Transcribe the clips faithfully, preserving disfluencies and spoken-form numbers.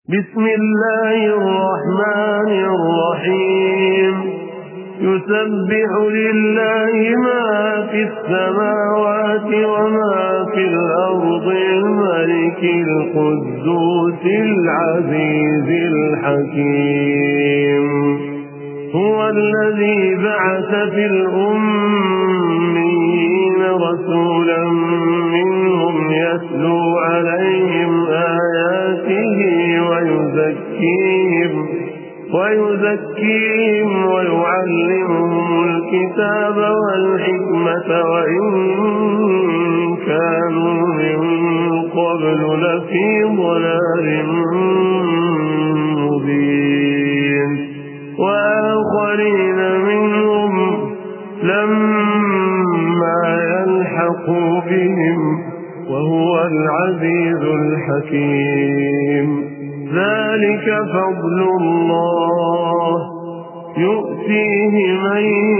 بسم الله الرحمن الرحيم يسبح لله ما في السماوات وما في الأرض الملك القدوس العزيز الحكيم هو الذي بعث في الأميين رسولا منهم يتلو عليهم آياته ويزكيهم ويزكيهم ويعلمهم الكتاب والحكمة وإن كانوا من قبل لفي ضلال مبين وآخرين منهم لما يلحقوا بهم وهو العزيز الحكيم ذلك فضل الله يؤتيه من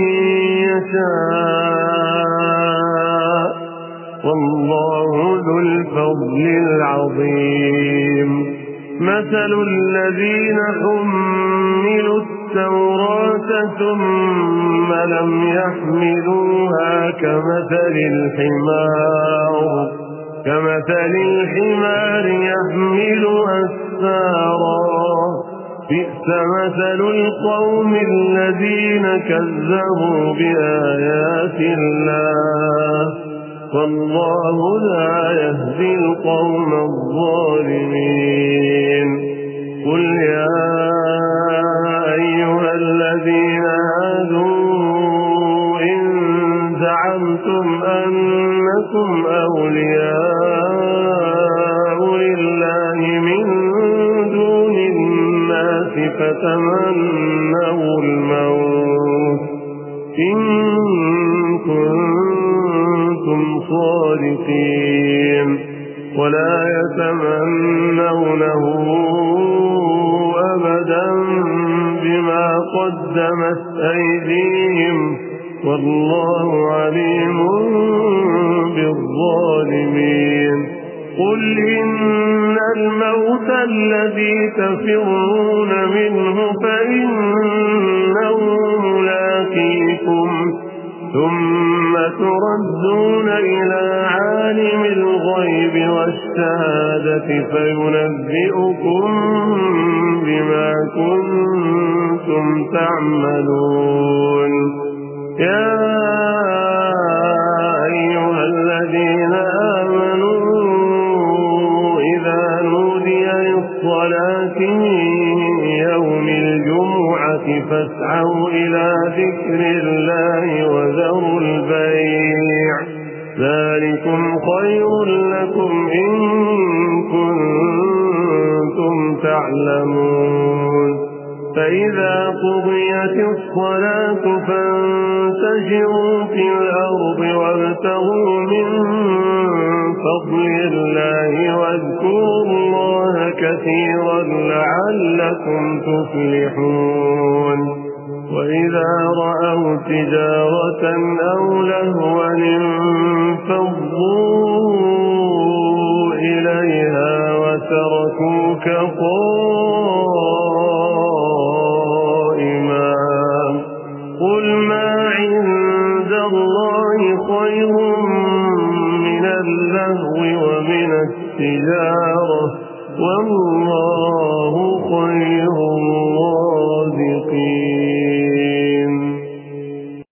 يشاء والله ذو الفضل العظيم مثل الذين حملوا التوراة ثم لم يحملوها كمثل الحمار كمثل الحمار يحمل أسفارا بئس مثل القوم الذين كذبوا بآيات الله والله لا يهدي القوم الظالمين قل يا أيها الذين هادوا إن زعمتم أنكم أولياء لله من دون الناس فتمنوا الموت إن كنتم صادقين ولا يتمنونه أبدا بما قدمت أيديهم والله عليم بالظالمين قل إن الموت الذي تفرون منه فإنه ملاقيكم ثم تردون إلى عالم الغيب والشهادة فينبئكم بما كنتم تعملون يا أيها الذين آمنوا إذا نودي للصلاة من يوم الجمعة فاسعوا إلى ذكر الله وذروا البيع ذلكم خير لكم إن كنتم تعلمون فإذا قضيت الصلاة فانتشروا في الأرض وابتغوا من فضل الله واذكروا الله كثيرا لعلكم تفلحون وإذا رأوا تجارة أو لهوا انفضوا إليها وتركوك قائما قل ما عند الله خير من اللهو ومن التجارة